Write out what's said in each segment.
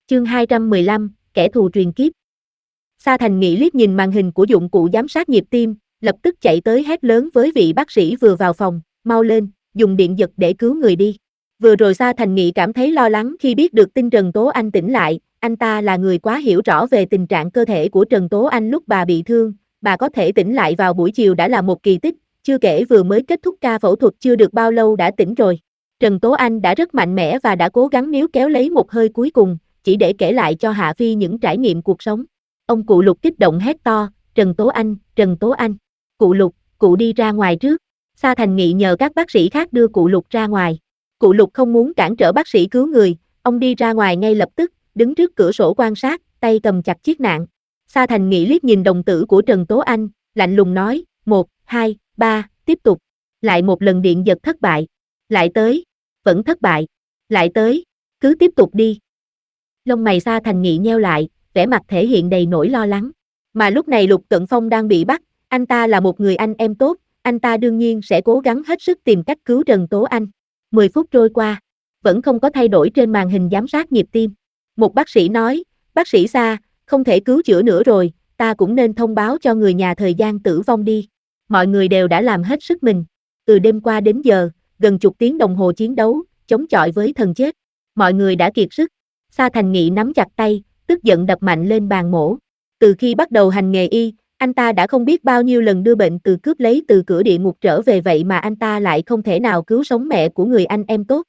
Chương 215, kẻ thù truyền kiếp. Sa Thành Nghị liếc nhìn màn hình của dụng cụ giám sát nhịp tim, lập tức chạy tới hét lớn với vị bác sĩ vừa vào phòng, mau lên, dùng điện giật để cứu người đi. Vừa rồi Sa Thành Nghị cảm thấy lo lắng khi biết được tin Trần Tố Anh tỉnh lại, anh ta là người quá hiểu rõ về tình trạng cơ thể của Trần Tố Anh lúc bà bị thương, bà có thể tỉnh lại vào buổi chiều đã là một kỳ tích, chưa kể vừa mới kết thúc ca phẫu thuật chưa được bao lâu đã tỉnh rồi. Trần Tố Anh đã rất mạnh mẽ và đã cố gắng níu kéo lấy một hơi cuối cùng, chỉ để kể lại cho Hạ Phi những trải nghiệm cuộc sống. Ông cụ Lục kích động hét to, Trần Tố Anh, Trần Tố Anh. Cụ Lục, cụ đi ra ngoài trước. Sa Thành Nghị nhờ các bác sĩ khác đưa cụ Lục ra ngoài. Cụ Lục không muốn cản trở bác sĩ cứu người, ông đi ra ngoài ngay lập tức, đứng trước cửa sổ quan sát, tay cầm chặt chiếc nạn. Sa Thành Nghị liếc nhìn đồng tử của Trần Tố Anh, lạnh lùng nói, 1, 2, 3, tiếp tục. Lại một lần điện giật thất bại. Lại tới, vẫn thất bại. Lại tới, cứ tiếp tục đi. Lông mày Sa Thành Nghị nheo lại, vẻ mặt thể hiện đầy nỗi lo lắng. Mà lúc này Lục Cận Phong đang bị bắt, anh ta là một người anh em tốt, anh ta đương nhiên sẽ cố gắng hết sức tìm cách cứu Trần Tố Anh. 10 phút trôi qua, vẫn không có thay đổi trên màn hình giám sát nhịp tim. Một bác sĩ nói, bác sĩ Sa, không thể cứu chữa nữa rồi, ta cũng nên thông báo cho người nhà thời gian tử vong đi. Mọi người đều đã làm hết sức mình. Từ đêm qua đến giờ, gần chục tiếng đồng hồ chiến đấu, chống chọi với thần chết. Mọi người đã kiệt sức. Sa Thành Nghị nắm chặt tay, tức giận đập mạnh lên bàn mổ. Từ khi bắt đầu hành nghề y, anh ta đã không biết bao nhiêu lần đưa bệnh từ cướp lấy từ cửa địa ngục trở về, vậy mà anh ta lại không thể nào cứu sống mẹ của người anh em tốt.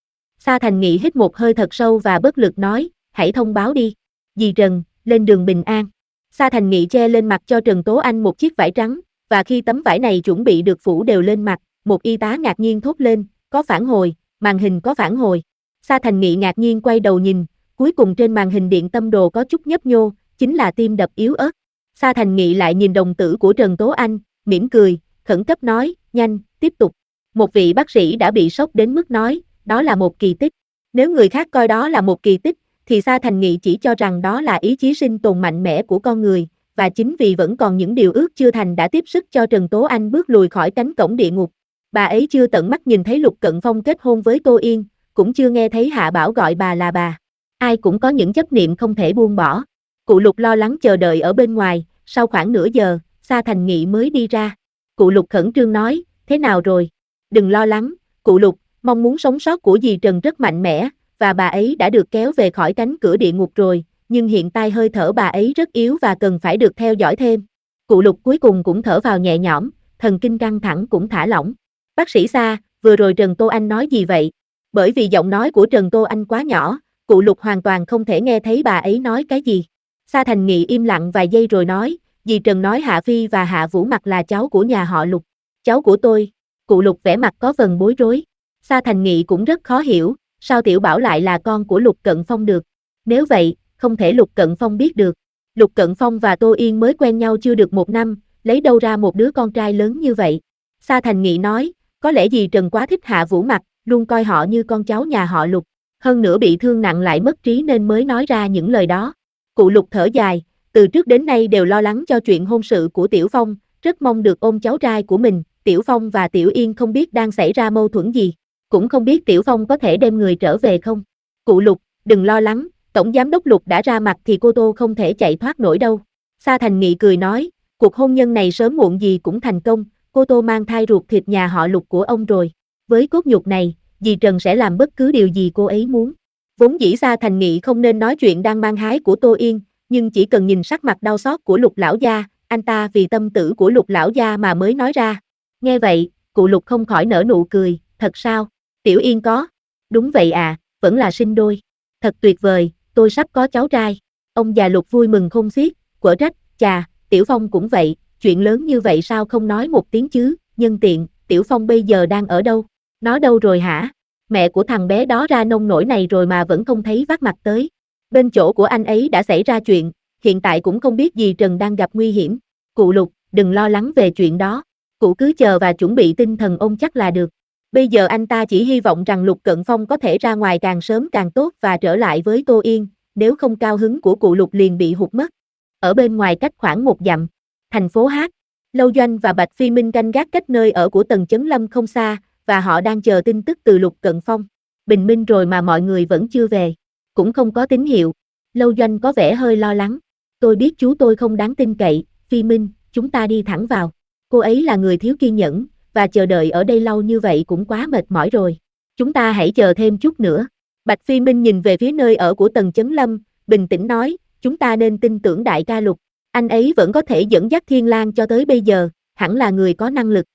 Sa Thành Nghị hít một hơi thật sâu và bất lực nói, hãy thông báo đi. Dì Trần, lên đường bình an. Sa Thành Nghị che lên mặt cho Trần Tố Anh một chiếc vải trắng, và khi tấm vải này chuẩn bị được phủ đều lên mặt, một y tá ngạc nhiên thốt lên, có phản hồi, màn hình có phản hồi. Sa Thành Nghị ngạc nhiên quay đầu nhìn, cuối cùng trên màn hình điện tâm đồ có chút nhấp nhô, chính là tim đập yếu ớt. Sa Thành Nghị lại nhìn đồng tử của Trần Tố Anh, mỉm cười, khẩn cấp nói, nhanh, tiếp tục. Một vị bác sĩ đã bị sốc đến mức nói, đó là một kỳ tích. Nếu người khác coi đó là một kỳ tích, thì Sa Thành Nghị chỉ cho rằng đó là ý chí sinh tồn mạnh mẽ của con người, và chính vì vẫn còn những điều ước chưa thành đã tiếp sức cho Trần Tố Anh bước lùi khỏi cánh cổng địa ngục. Bà ấy chưa tận mắt nhìn thấy Lục Cận Phong kết hôn với Tô Yên, cũng chưa nghe thấy Hạ Bảo gọi bà là bà. Ai cũng có những chấp niệm không thể buông bỏ. Cụ Lục lo lắng chờ đợi ở bên ngoài, sau khoảng nửa giờ, Sa Thành Nghị mới đi ra. Cụ Lục khẩn trương nói, thế nào rồi? Đừng lo lắng, cụ Lục, mong muốn sống sót của dì Trần rất mạnh mẽ, và bà ấy đã được kéo về khỏi cánh cửa địa ngục rồi, nhưng hiện tại hơi thở bà ấy rất yếu và cần phải được theo dõi thêm. Cụ Lục cuối cùng cũng thở vào nhẹ nhõm, thần kinh căng thẳng cũng thả lỏng. Bác sĩ Sa, vừa rồi Trần Tô Anh nói gì vậy? Bởi vì giọng nói của Trần Tô Anh quá nhỏ, cụ Lục hoàn toàn không thể nghe thấy bà ấy nói cái gì. Sa Thành Nghị im lặng vài giây rồi nói, dì Trần nói Hạ Phi và Hạ Vũ Mặc là cháu của nhà họ Lục. Cháu của tôi. Cụ Lục vẻ mặt có phần bối rối. Sa Thành Nghị cũng rất khó hiểu, sao Tiểu Bảo lại là con của Lục Cận Phong được? Nếu vậy, không thể Lục Cận Phong biết được. Lục Cận Phong và Tô Yên mới quen nhau chưa được 1 năm, lấy đâu ra một đứa con trai lớn như vậy? Sa Thành Nghị nói, có lẽ dì Trần quá thích Hạ Vũ Mặc, luôn coi họ như con cháu nhà họ Lục. Hơn nữa bị thương nặng lại mất trí nên mới nói ra những lời đó. Cụ Lục thở dài, từ trước đến nay đều lo lắng cho chuyện hôn sự của Tiểu Phong, rất mong được ôm cháu trai của mình. Tiểu Phong và Tiểu Yên không biết đang xảy ra mâu thuẫn gì, cũng không biết Tiểu Phong có thể đem người trở về không. Cụ Lục, đừng lo lắng, Tổng Giám đốc Lục đã ra mặt thì cô Tô không thể chạy thoát nổi đâu. Sa Thành Nghị cười nói, cuộc hôn nhân này sớm muộn gì cũng thành công, cô Tô mang thai ruột thịt nhà họ Lục của ông rồi. Với cốt nhục này, dì Trần sẽ làm bất cứ điều gì cô ấy muốn. Vốn dĩ Sa Thành Nghị không nên nói chuyện đang mang hái của Tô Yên, nhưng chỉ cần nhìn sắc mặt đau xót của Lục lão gia, anh ta vì tâm tử của Lục lão gia mà mới nói ra. Nghe vậy, cụ Lục không khỏi nở nụ cười, thật sao? Tiểu Yên có? Đúng vậy à, vẫn là sinh đôi. Thật tuyệt vời, tôi sắp có cháu trai. Ông già Lục vui mừng khôn xiết, quở trách, chà, Tiểu Phong cũng vậy, chuyện lớn như vậy sao không nói một tiếng chứ, nhân tiện, Tiểu Phong bây giờ đang ở đâu? Nó đâu rồi hả? Mẹ của thằng bé đó ra nông nổi này rồi mà vẫn không thấy vác mặt tới. Bên chỗ của anh ấy đã xảy ra chuyện, hiện tại cũng không biết dì Trần đang gặp nguy hiểm. Cụ Lục, đừng lo lắng về chuyện đó. Cụ cứ chờ và chuẩn bị tinh thần ôn chắc là được. Bây giờ anh ta chỉ hy vọng rằng Lục Cận Phong có thể ra ngoài càng sớm càng tốt và trở lại với Tô Yên, nếu không cao hứng của cụ Lục liền bị hụt mất. Ở bên ngoài cách khoảng 1 dặm, thành phố Hát, Lâu Doanh và Bạch Phi Minh canh gác cách nơi ở của Tần Chấn Lâm không xa, và họ đang chờ tin tức từ Lục Cận Phong. Bình minh rồi mà mọi người vẫn chưa về, cũng không có tín hiệu. Lâu Doanh có vẻ hơi lo lắng. Tôi biết chú tôi không đáng tin cậy, Phi Minh, chúng ta đi thẳng vào. Cô ấy là người thiếu kiên nhẫn, và chờ đợi ở đây lâu như vậy cũng quá mệt mỏi rồi. Chúng ta hãy chờ thêm chút nữa. Bạch Phi Minh nhìn về phía nơi ở của Tần Chấn Lâm, bình tĩnh nói, chúng ta nên tin tưởng đại ca Lục. Anh ấy vẫn có thể dẫn dắt Thiên Lang cho tới bây giờ, hẳn là người có năng lực.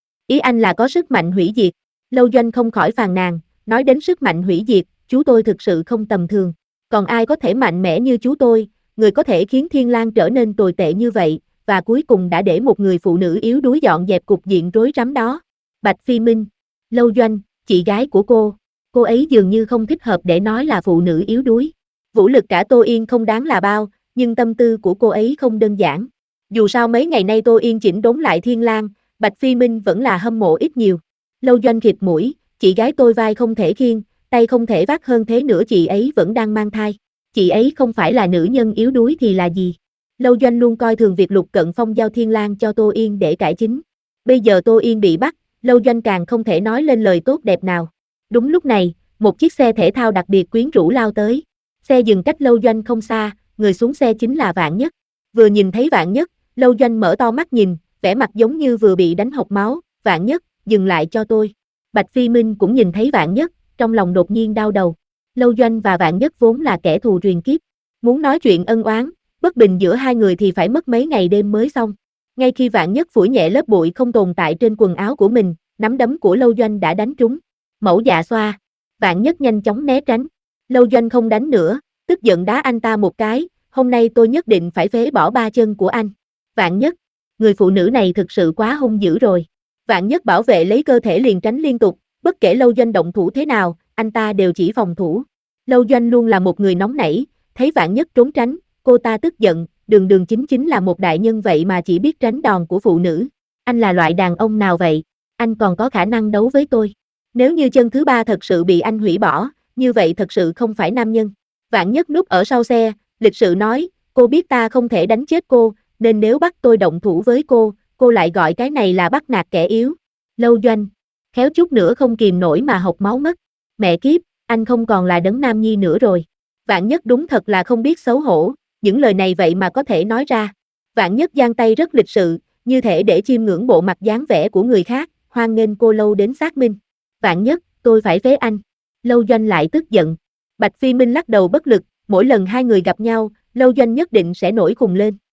Ý anh là có sức mạnh hủy diệt. Lâu Doanh không khỏi phàn nàn, nói đến sức mạnh hủy diệt, chú tôi thực sự không tầm thường. Còn ai có thể mạnh mẽ như chú tôi, người có thể khiến Thiên Lang trở nên tồi tệ như vậy, và cuối cùng đã để một người phụ nữ yếu đuối dọn dẹp cục diện rối rắm đó. Bạch Phi Minh, Lâu Doanh, chị gái của cô ấy dường như không thích hợp để nói là phụ nữ yếu đuối. Vũ lực cả Tô Yên không đáng là bao, nhưng tâm tư của cô ấy không đơn giản. Dù sao mấy ngày nay Tô Yên chỉnh đốn lại Thiên Lang, Bạch Phi Minh vẫn là hâm mộ ít nhiều. Lâu Doanh khịt mũi, chị gái tôi vai không thể khiêng, tay không thể vác, hơn thế nữa chị ấy vẫn đang mang thai. Chị ấy không phải là nữ nhân yếu đuối thì là gì? Lâu Doanh luôn coi thường việc Lục Cận Phong giao Thiên Lang cho Tô Yên để cải chính. Bây giờ Tô Yên bị bắt, Lâu Doanh càng không thể nói lên lời tốt đẹp nào. Đúng lúc này, một chiếc xe thể thao đặc biệt quyến rũ lao tới. Xe dừng cách Lâu Doanh không xa, người xuống xe chính là Vạn Nhất. Vừa nhìn thấy Vạn Nhất, Lâu Doanh mở to mắt nhìn, vẻ mặt giống như vừa bị đánh hộc máu. Vạn Nhất, dừng lại cho tôi. Bạch Phi Minh cũng nhìn thấy Vạn Nhất, trong lòng đột nhiên đau đầu. Lâu Doanh và Vạn Nhất vốn là kẻ thù truyền kiếp. Muốn nói chuyện ân oán, bất bình giữa hai người thì phải mất mấy ngày đêm mới xong. Ngay khi Vạn Nhất phủi nhẹ lớp bụi không tồn tại trên quần áo của mình, nắm đấm của Lâu Doanh đã đánh trúng. Mẫu dạ xoa. Vạn Nhất nhanh chóng né tránh. Lâu Doanh không đánh nữa, tức giận đá anh ta một cái, hôm nay tôi nhất định phải phế bỏ ba chân của anh. Vạn Nhất, người phụ nữ này thực sự quá hung dữ rồi. Vạn Nhất bảo vệ lấy cơ thể liền tránh liên tục, bất kể Lâu Doanh động thủ thế nào, anh ta đều chỉ phòng thủ. Lâu Doanh luôn là một người nóng nảy, thấy Vạn Nhất trốn tránh, cô ta tức giận, Đường chính là một đại nhân vậy mà chỉ biết tránh đòn của phụ nữ. Anh là loại đàn ông nào vậy? Anh còn có khả năng đấu với tôi. Nếu như chân thứ ba thật sự bị anh hủy bỏ, như vậy thật sự không phải nam nhân. Vạn Nhất núp ở sau xe, lịch sự nói, cô biết ta không thể đánh chết cô, nên nếu bắt tôi động thủ với cô lại gọi cái này là bắt nạt kẻ yếu. Lâu Doanh, khéo chút nữa không kìm nổi mà hộc máu mất. Mẹ kiếp, anh không còn là đấng nam nhi nữa rồi. Vạn Nhất đúng thật là không biết xấu hổ, những lời này vậy mà có thể nói ra. Vạn Nhất giang tay rất lịch sự, như thể để chiêm ngưỡng bộ mặt dáng vẻ của người khác, hoan nghênh cô Lâu đến xác minh. Vạn Nhất, tôi phải phế anh. Lâu Doanh lại tức giận. Bạch Phi Minh lắc đầu bất lực, mỗi lần hai người gặp nhau, Lâu Doanh nhất định sẽ nổi khùng lên.